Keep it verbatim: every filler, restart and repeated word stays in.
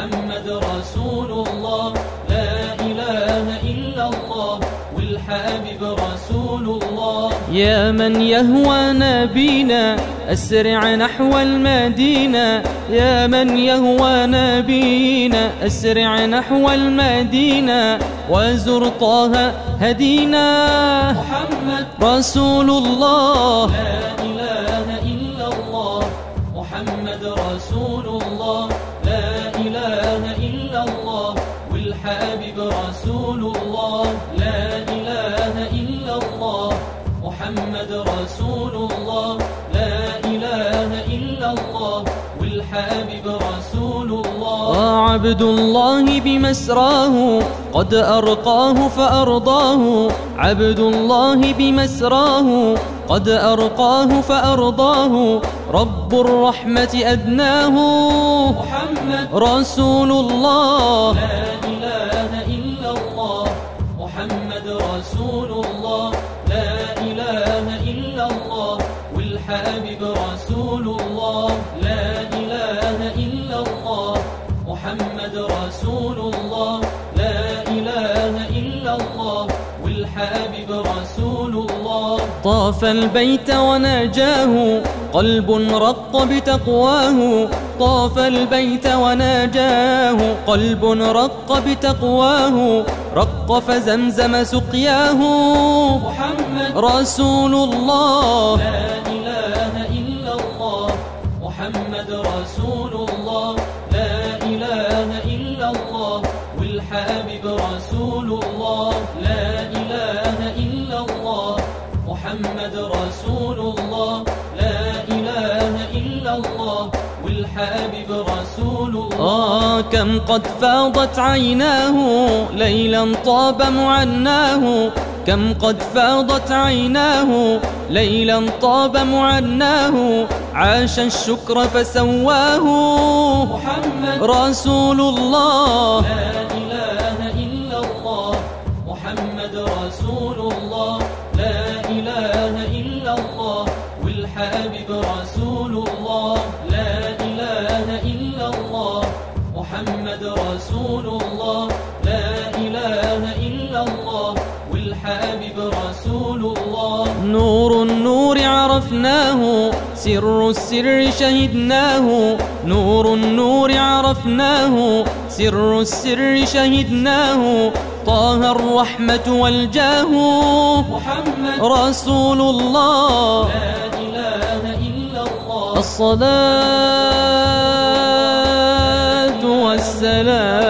محمد رسول الله، لا إله إلا الله والحبيب رسول الله. يا من يهوى نبينا أسرع نحو المدينة، يا من يهوى نبينا أسرع نحو المدينة، وزر طه هدينا محمد رسول الله، لا إله إلا الله محمد رسول الله، لا إله إلا الله والحبيب رسول الله، لا إله إلا الله محمد رسول الله، لا إله إلا الله والحبيب رسول الله. عبد الله بمسراه قد أرقاه فأرضاه، عبد الله بمسراه قد أرقاه فأرضاه، رب الرحمة أدناه محمد رسول الله، لا إله إلا الله محمد رسول الله، لا إله إلا الله والحبيب رسول الله، لا إله إلا الله محمد رسول الله، لا إله إلا الله والحبيب رسول الله. طاف البيت وناجاه قلب رق بتقواه، طاف البيت وناجاه قلب رق بتقواه، رق فزمزم سقياه محمد رسول الله، لا إله إلا الله محمد رسول الله، لا إله إلا الله والحبيب رسول الله، لا إله إلا الله محمد رسول الله، لا إله إلا الله والحبيب رسول الله. آه كم قد فاضت عيناه ليلا طاب معناه، كم قد فاضت عيناه ليلا طاب معناه، عاش الشكر فسواه محمد رسول الله، لا إله إلا الله محمد رسول الله، لا إله إلا الله والحبيب رسول الله، لا إله إلا الله محمد رسول الله، لا إله إلا الله والحبيب رسول الله. نور النور عرفناه سر السر شهدناه، نور النور عرفناه سر السر شهدناه، طه الرحمة والجاه محمد رسول الله، لا إله إلا الله الصلاة والسلام